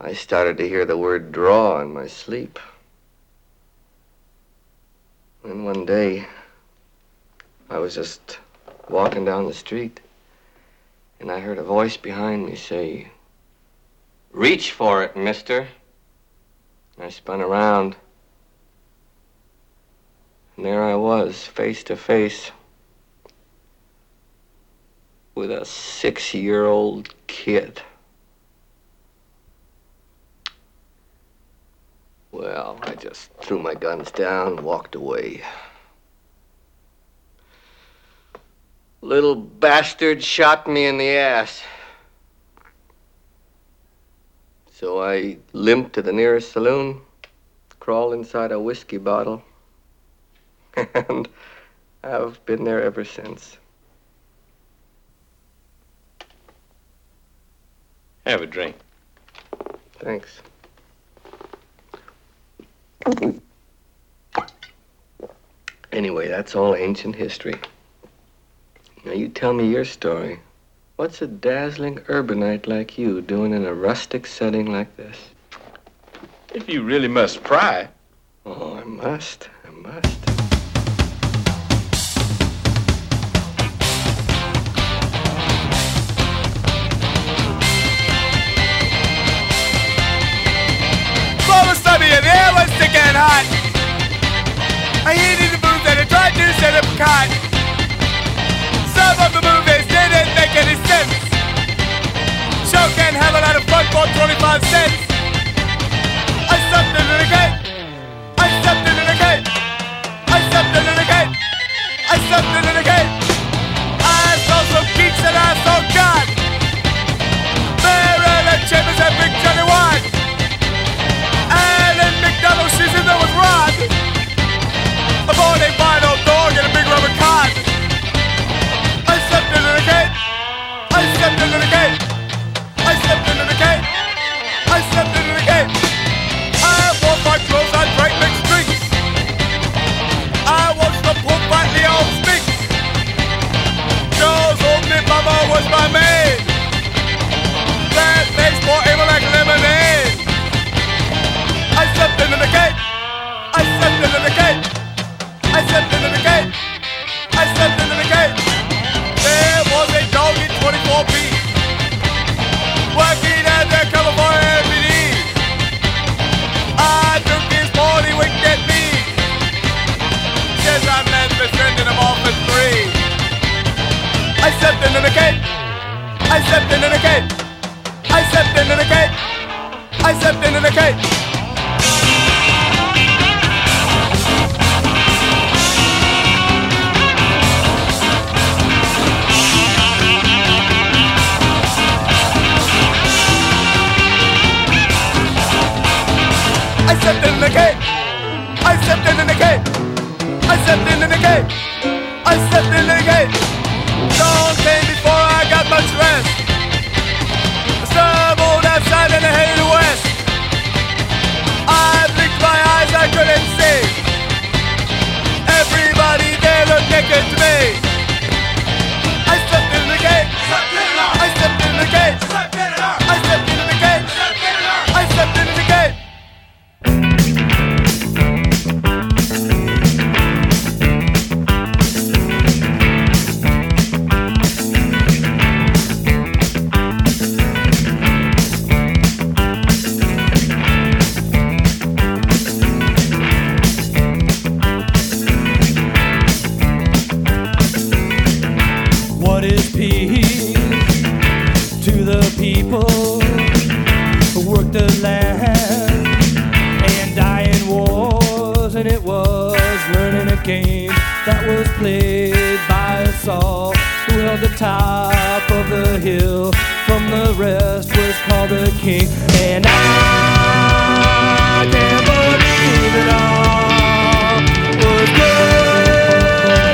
I started to hear the word draw in my sleep. And one day, I was just walking down the street, and I heard a voice behind me say, "Reach for it, mister." I spun around, and there I was, face to face with a 6-year-old kid. Well, I just threw my guns down and walked away. Little bastard shot me in the ass. So I limped to the nearest saloon, crawled inside a whiskey bottle, and I've been there ever since. Have a drink. Thanks. Anyway, that's all ancient history. Now you tell me your story. What's a dazzling urbanite like you doing in a rustic setting like this? If you really must pry. Oh, I must. And the air was thick and hot. I heated the booth and I tried to set up a cot. Some of the movies didn't make any sense. Show can have a lot of fun for 25 cents. I stepped into the gate. I stepped into the gate. I stepped into the gate. I stepped into the gate. I saw some geeks and I saw God. There and Chambers and Big Johnny White. McDonald's, she's in there with Rod. A morning vinyl dog and a big rubber cot. I stepped into the gate. I stepped into the gate. I stepped into the gate. I stepped into the gate. I wore my clothes on Great Big Streets. I watched the pool fight the old speaks. Joe's old me mama was my maid. That makes more evil like lemonade. I stepped into the gate. I stepped into the gate. I stepped into the gate. I stepped into the gate. There was a dog in 24B working at the California MPD. I took his ball, he winked at me. Says I'm man's best friend and I'm off at 3. I stepped into the gate. I stepped into the gate. I stepped into the gate. I stepped into the gate. I stepped in the gate. I stepped in the gate. I stepped in the gate. I stepped in the gate. Dawn came before I got much rest. I stumbled outside and I headed west. I blinked my eyes, I couldn't see. Everybody there looked naked to me. I stepped in the gate. I stepped in the gate. I stepped in the gate. I stepped in the gate. The top of the hill from the rest was called the king, and I can't believe it all was good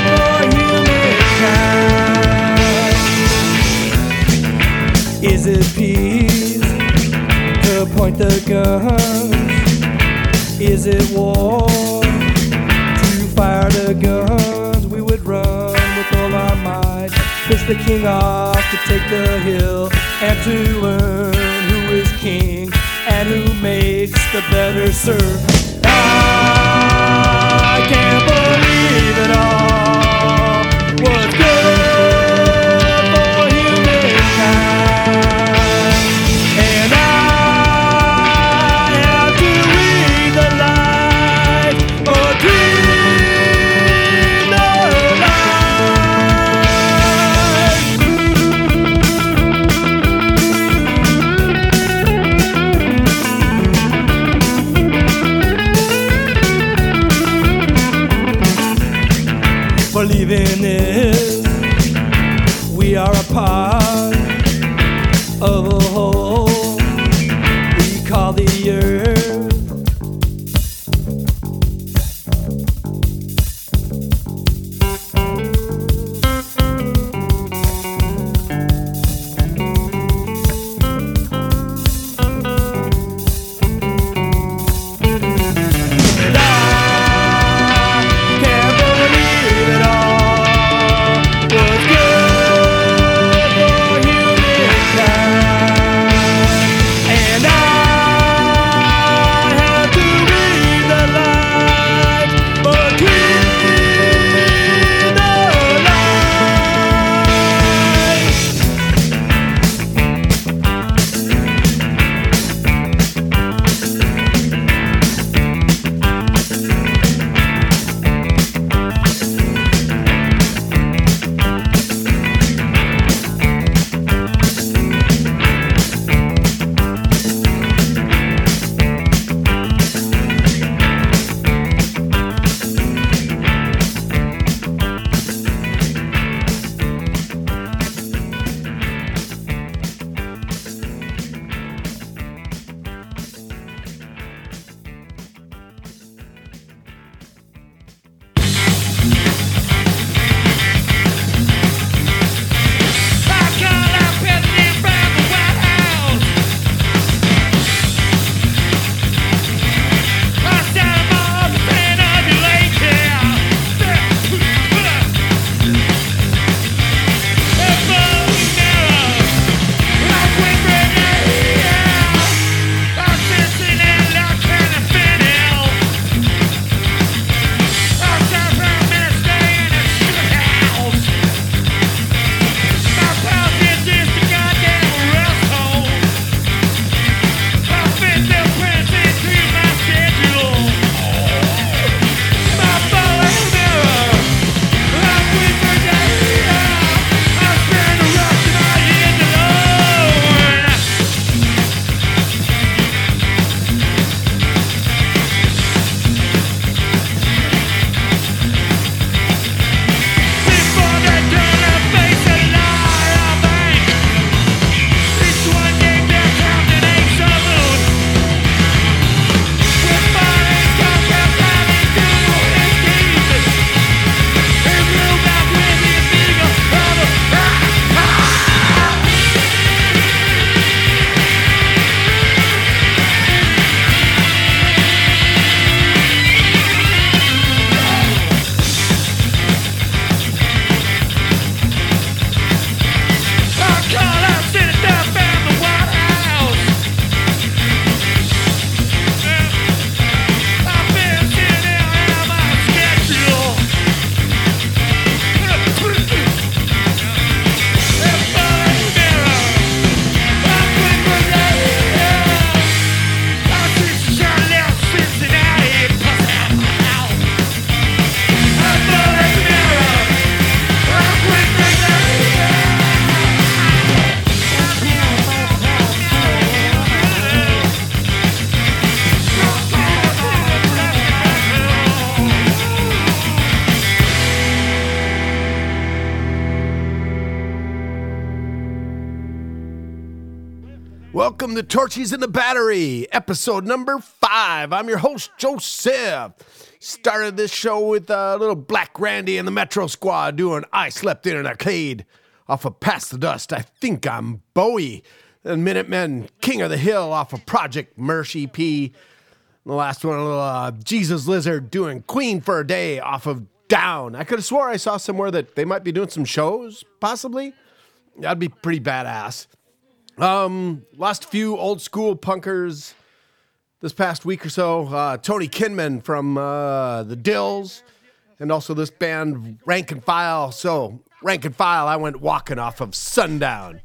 for humankind. Is it peace to point the guns? Is it war to fire the guns? We would run with all our might, push the king off to take the hill, and to learn who is king and who makes the better serve. I can't believe it all was good for humankind, and I have to read the light or dream the believing is we are a part of a whole we call the earth. And I can't believe it all was good for humankind, and I have to read the light or dream the light. Welcome to Torchies in the Battery, episode number 5. I'm your host, Joseph. Started this show with a little Black Randy and the Metro Squad doing I Slept in an Arcade off of Past the Dust. I think I'm Bowie. And Minutemen, King of the Hill off of Project Mercy P. The last one, a little Jesus Lizard doing Queen for a Day off of Down. I could have swore I saw somewhere that they might be doing some shows, possibly. That'd be pretty badass. Last few old school punkers this past week or so. Tony Kinman from the Dills, and also this band Rank and File. So Rank and File, I went walking off of Sundown.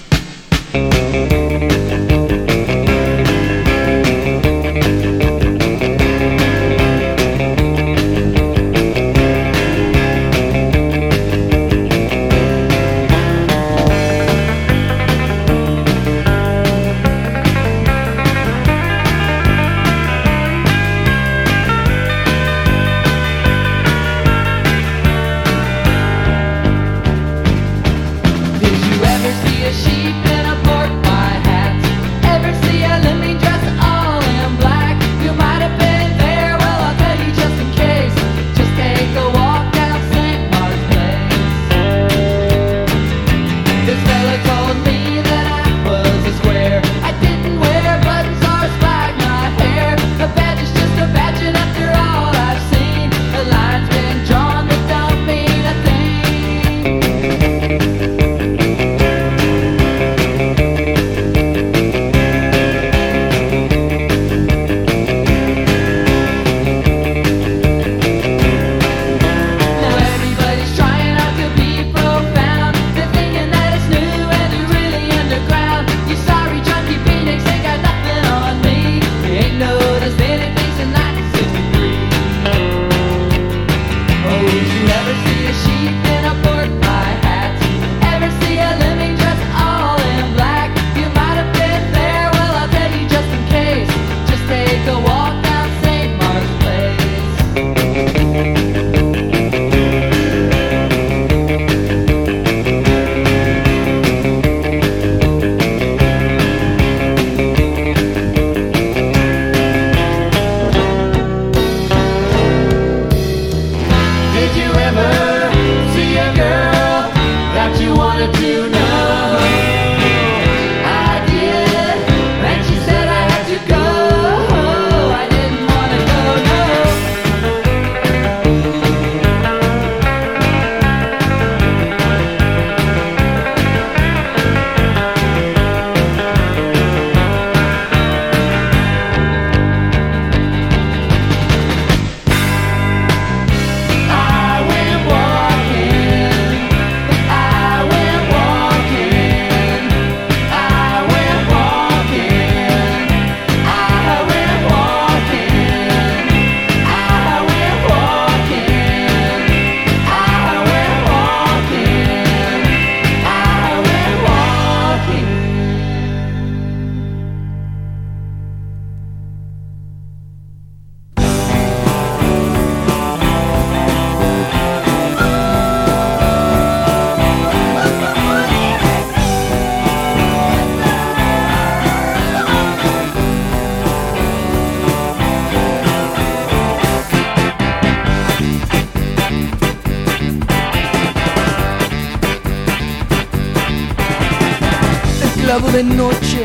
De noche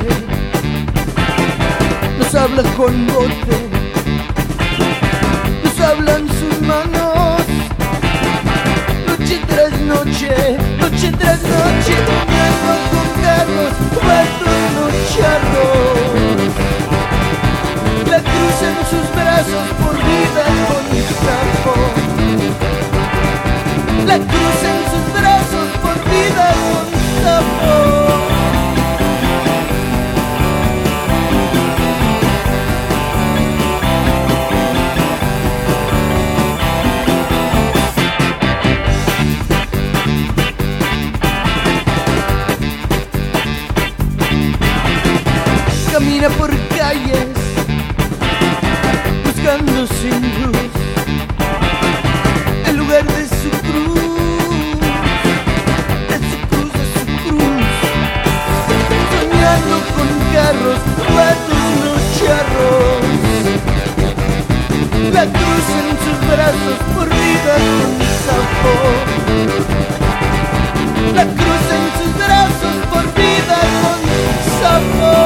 nos habla con bote, nos hablan sus manos, noche tras noche, soñando con carros, puertos, los charros, la cruz en sus brazos por vida con sapo, la cruz en sus brazos por vida con sapo. Camina por calles buscando sin luz en lugar de su cruz, soñando con carros, patos, no charros, la cruz en sus brazos por vida con sapo, la cruz en sus brazos por vida con sapo.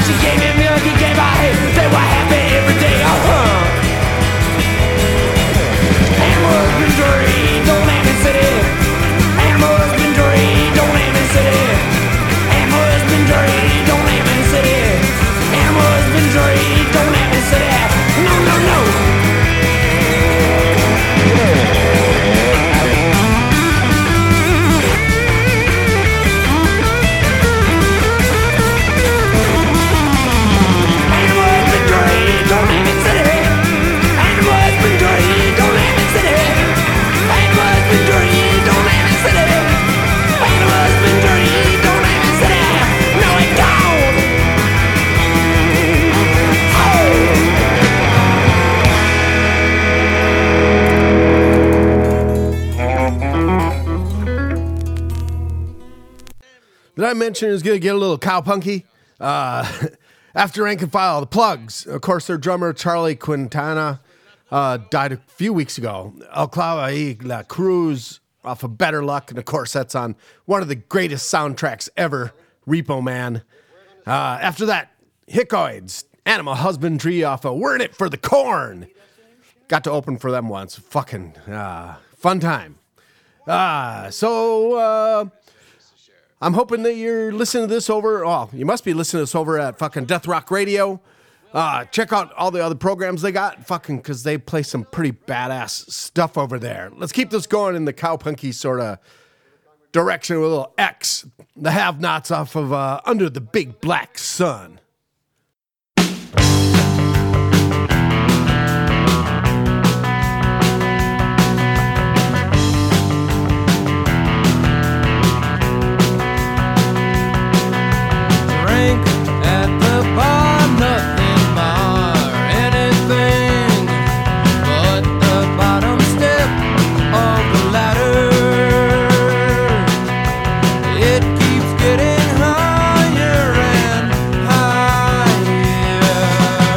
She gave me milk, he gave her hay. They were happy every day. Animal husbandry, don't name it city. Animal husbandry, don't name it city. Animal husbandry, don't name it city. Animal husbandry, don't name it city. No, no, no. Did I mention it was going to get a little cowpunky? After Rank and File, the Plugs. Of course, their drummer, Charlie Quintana, died a few weeks ago. El Clava y La Cruz off of Better Luck. And, of course, that's on one of the greatest soundtracks ever, Repo Man. After that, Hickoids, Animal Husbandry off of We're in It for the Corn. Got to open for them once. Fucking fun time. I'm hoping that you're listening to this over. Oh, you must be listening to this over at fucking Death Rock Radio. Check out all the other programs they got, fucking, because they play some pretty badass stuff over there. Let's keep this going in the cowpunky sort of direction with a little X. The Have-Nots off of Under the Big Black Sun. At the bar, nothing more, anything but the bottom step of the ladder. It keeps getting higher and higher.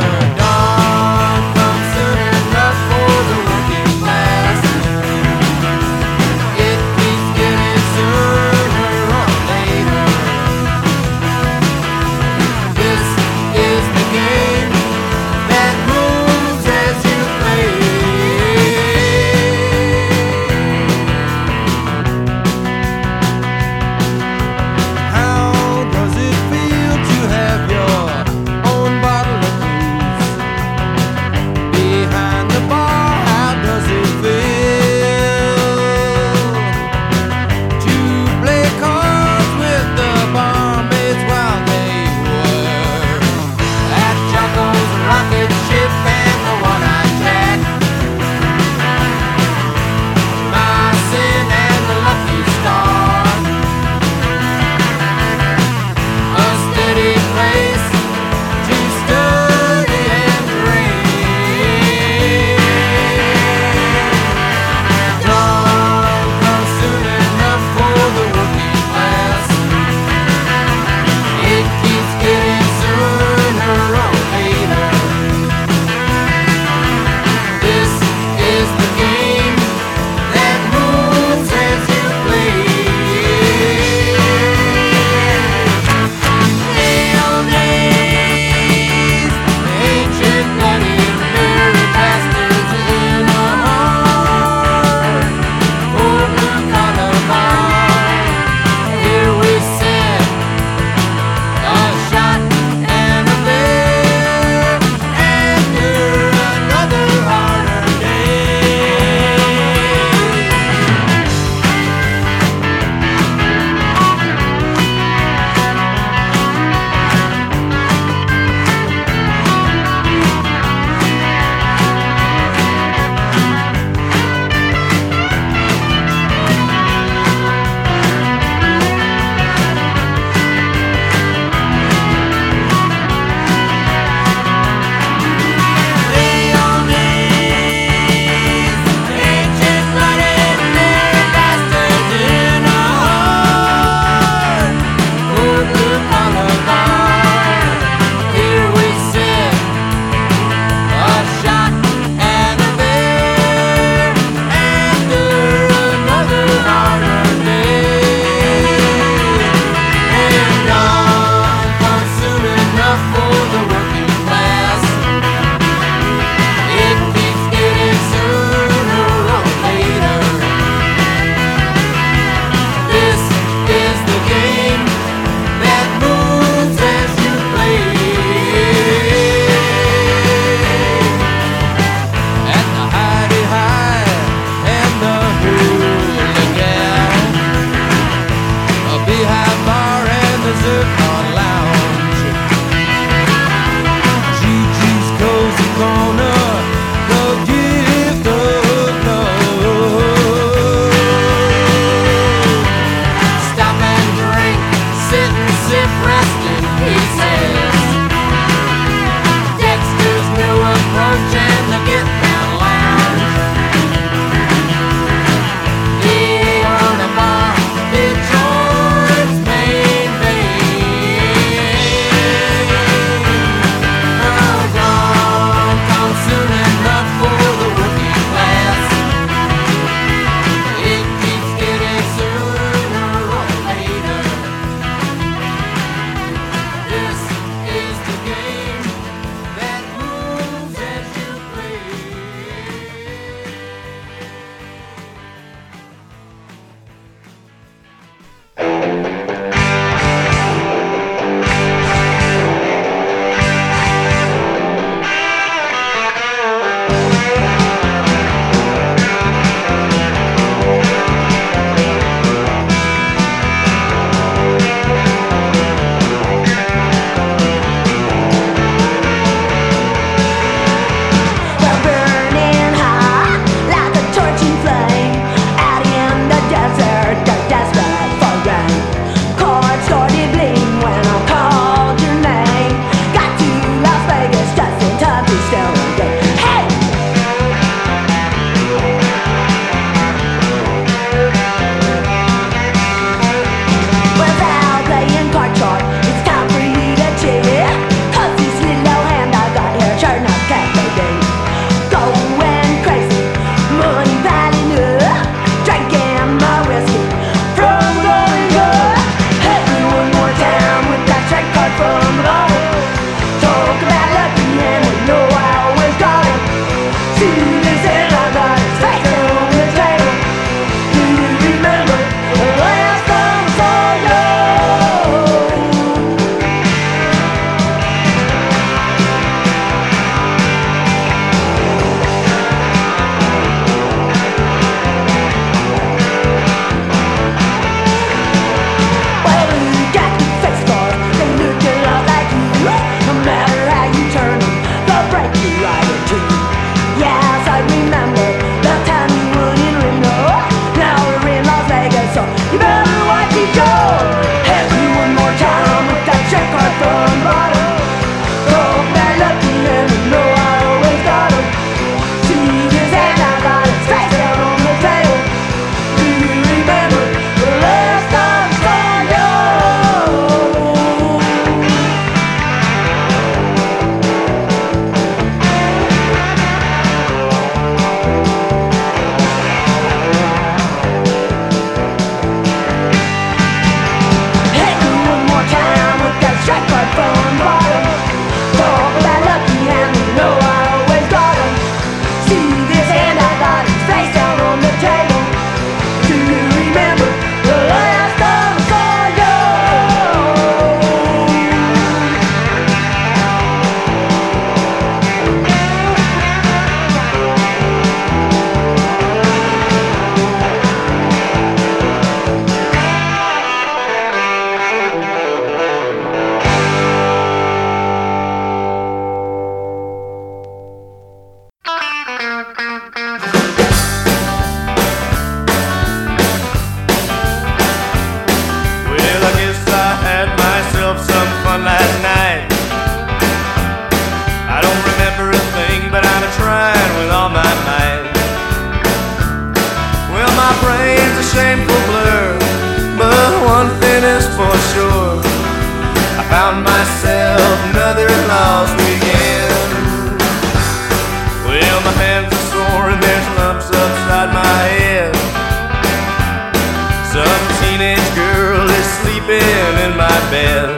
bed.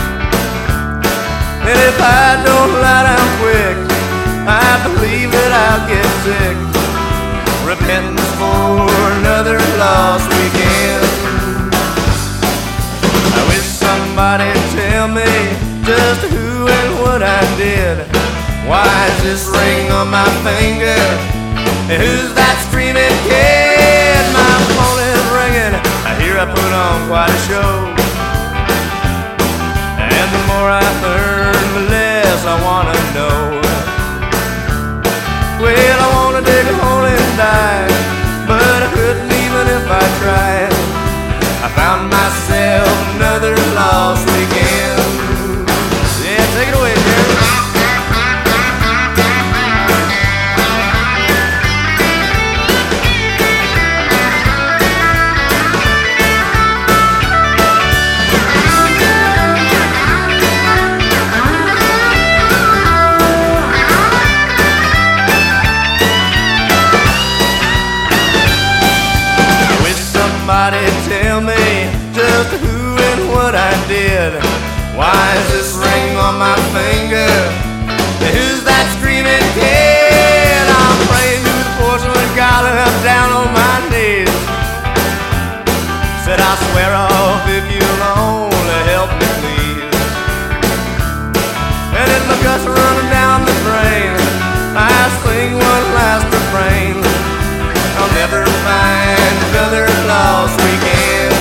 And if I don't lie down quick, I believe that I'll get sick. Repentance for another lost weekend. I wish somebody'd tell me just who and what I did. Why is this ring on my finger? And who's that screaming kid? My phone is ringing. I hear I put on quite a show. And the more I learn, the less I wanna know. Well, I wanna dig a hole and die, but I couldn't even if I tried. I found myself another lost weekend. Yeah, take it away, Jerry. Somebody tell me just who and what I did. Why is this ring on my finger? And who's that screaming kid? I'm praying to the porcelain god and I'm down on my knees. Said I swear off if you'll only help me please. And then the guts running down the drain, I sing one last refrain. I'll never find another lost weekend.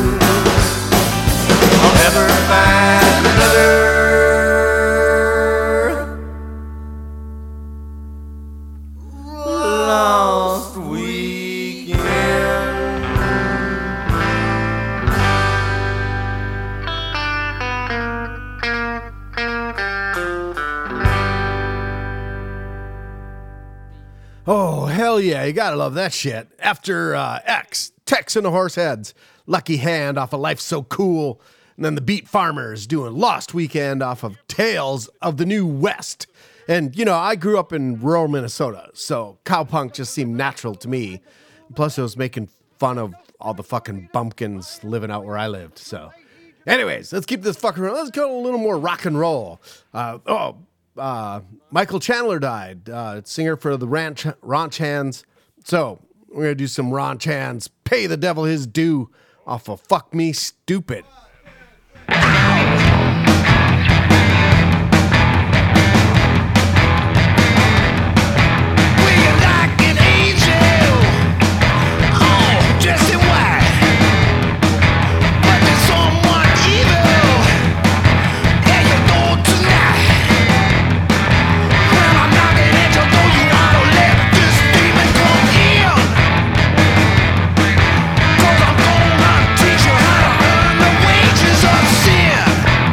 I'll never find another lost weekend. Oh, hell yeah. You gotta love that shit. After X, Tex and the Horseheads, Lucky Hand off of Life's So Cool, and then the Beat Farmers doing Lost Weekend off of Tales of the New West. And, you know, I grew up in rural Minnesota, so cowpunk just seemed natural to me. Plus, it was making fun of all the fucking bumpkins living out where I lived. So, anyways, let's keep this fucking around. Let's go a little more rock and roll. Michael Chandler died, singer for the Ranch Hands. So we're going to do some Ranch Hands, Pay the Devil His Due off of Fuck Me Stupid. Teach you how to earn the wages of sin.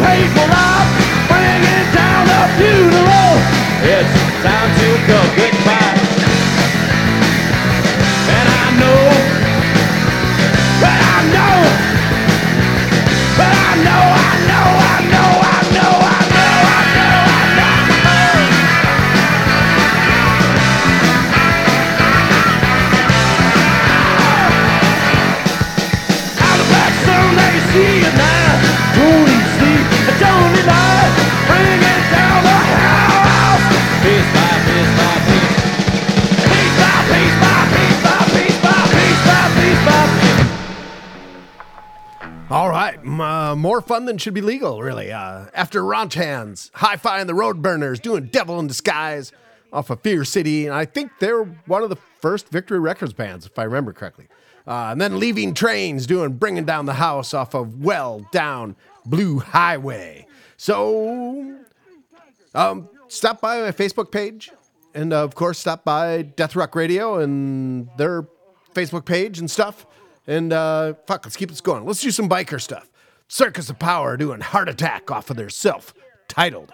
painful life, bringing down the funeral. It's time to go goodbye. And I know, but I know, but I know, I know, I know, I know, I know, I know, I know. Out of black sun, they see you now. Don't he sleep, don't he lie, bringing down the house. Piece by piece by piece, piece by piece by piece by piece by piece by piece by piece. All right, more fun than should be legal, really. After Ranch Hands, Hi-Fi and the Road Burners doing Devil in Disguise off of Fear City, and I think they're one of the first Victory Records bands, if I remember correctly. And then Leaving Trains doing Bringing Down the House off of Well Down Blue Highway. So, stop by my Facebook page, and of course, stop by Death Rock Radio and their Facebook page and stuff. And let's keep this going. Let's do some biker stuff. Circus of Power doing Heart Attack off of their self-titled.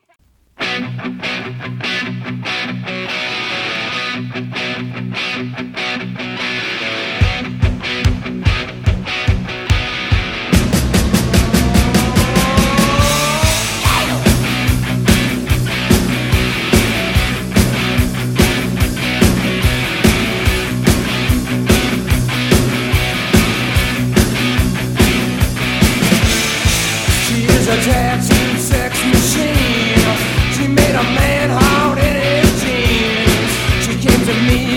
A tattooed sex machine. She made a man out in his jeans. She came to me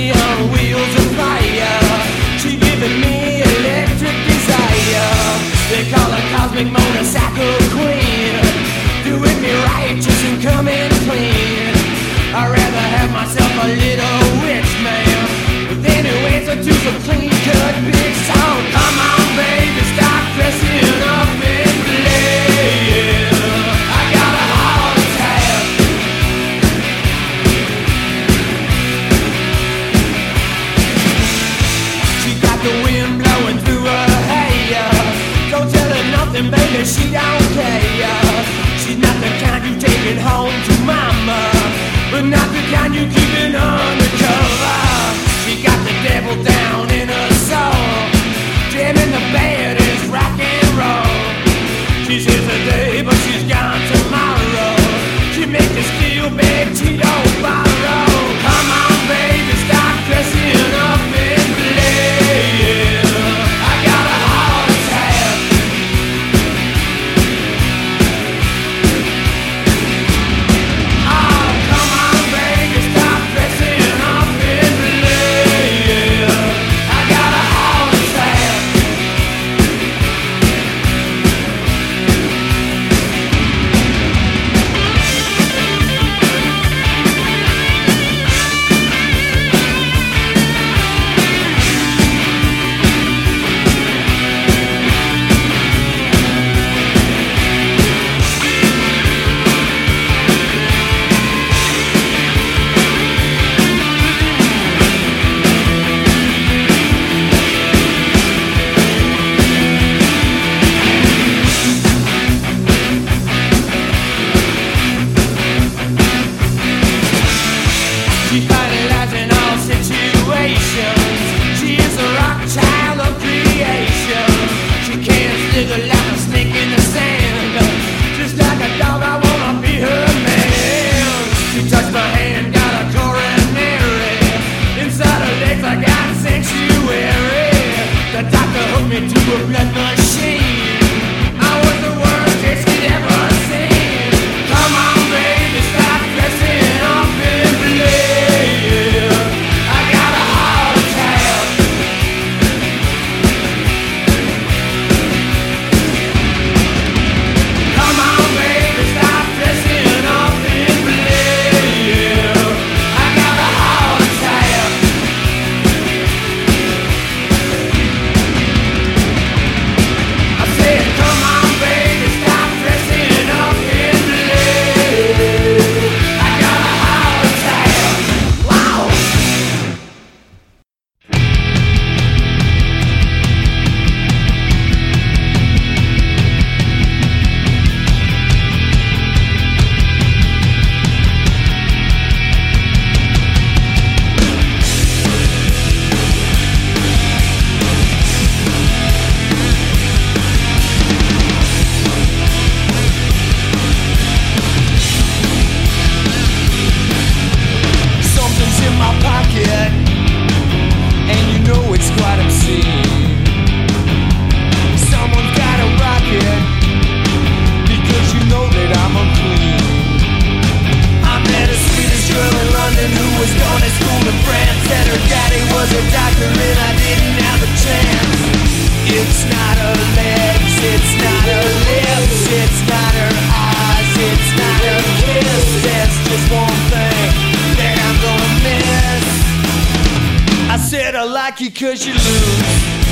schooling friends said her daddy was a doctor and I didn't have a chance. It's not her legs, it's not her lips, it's not her eyes, it's not her kiss. There's just one thing that I'm gonna miss. I said I like you cause you lose.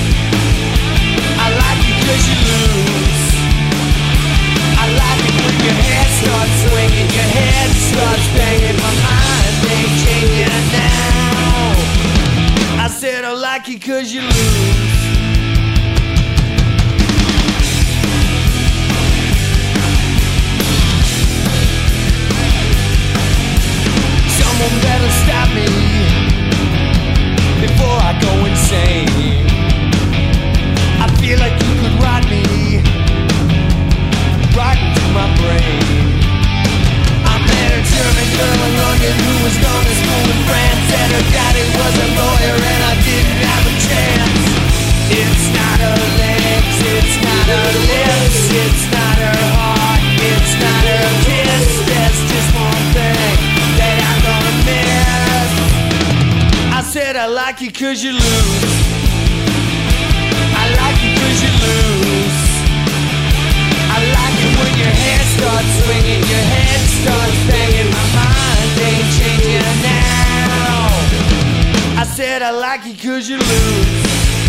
I like you cause you lose. I like it when your head starts swinging, your head starts banging. My mind ain't changing now. I said I like you cause you lose. Someone better stop me before I go insane. I feel like you could ride me right into my brain. I met a German girl in London who was gone to school in France. Said her daddy was a lawyer and I didn't have a chance. It's not her legs, it's not her lips, it's not her heart, it's not her kiss. There's just one thing that I'm gonna miss. I said I like you cause you lose. I like you cause you lose. I like it when your head starts swinging, your head starts banging. My mind ain't changing now. I said I like you cause you lose.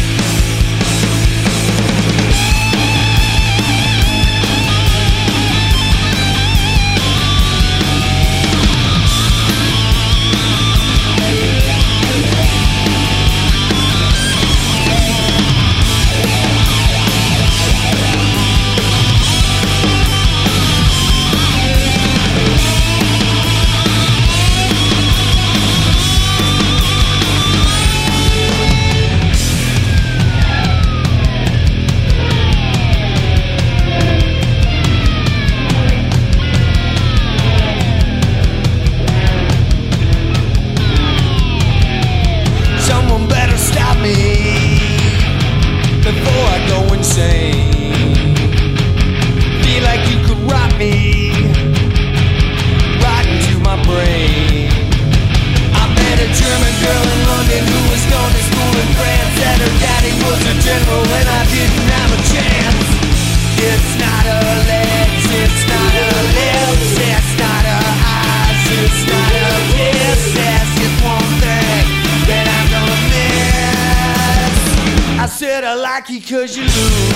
Cause you lose.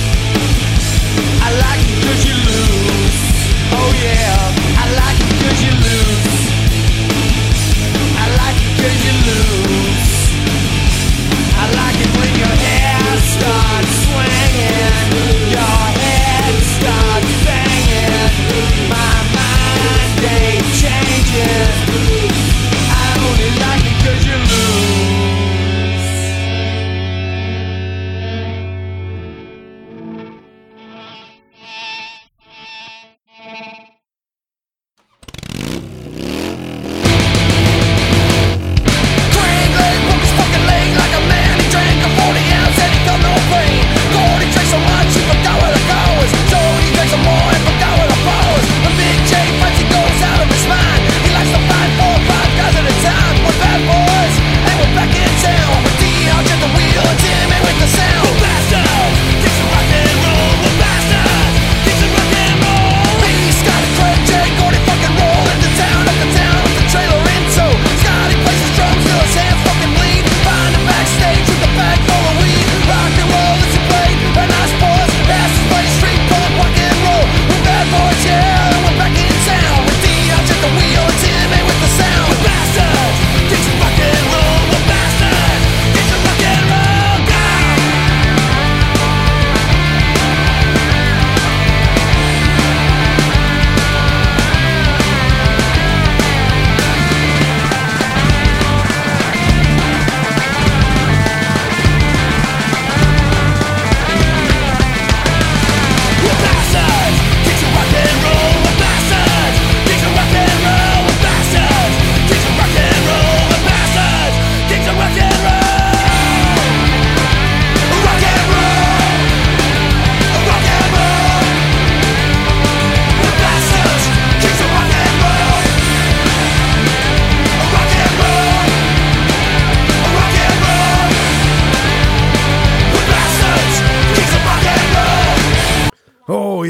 I like you cause you lose. Oh yeah, I like you cause you lose. I like you cause you lose. I like it when your hair starts swinging, your head starts banging. My mind ain't changing. I only like it cause you lose.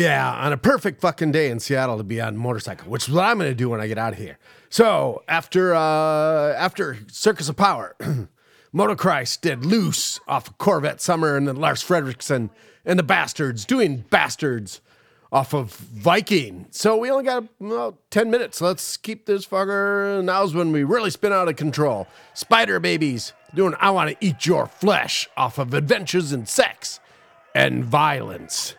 Yeah, on a perfect fucking day in Seattle to be on a motorcycle, which is what I'm going to do when I get out of here. So after Circus of Power, Motochrist did Loose off of Corvette Summer, and then Lars Fredriksson and the Bastards doing Bastards off of Viking. So we only got about 10 minutes. Let's keep this fucker. Now's when we really spin out of control. Spider Babies doing I Want to Eat Your Flesh off of Adventures in Sex and Violence.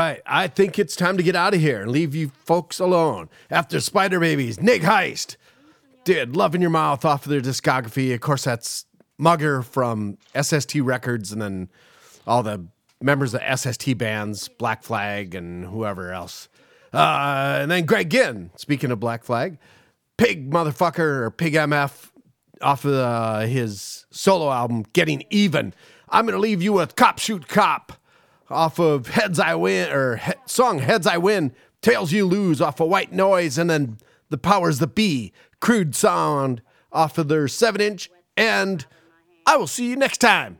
right. I think it's time to get out of here and leave you folks alone. After Spider Babies, Nig Heist did Love in Your Mouth off of their discography. Of course, that's Mugger from SST Records, and then all the members of SST bands, Black Flag and whoever else. And then Greg Ginn, speaking of Black Flag, Pig Motherfucker, or Pig MF, off of his solo album, Getting Even. I'm going to leave you with Cop Shoot Cop off of Heads I Win, or song Heads I Win, Tails You Lose off of White Noise, and then The Powers That Be, Crude Sound off of their 7-inch, and I will see you next time.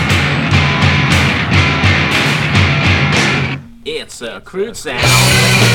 Crude Sound.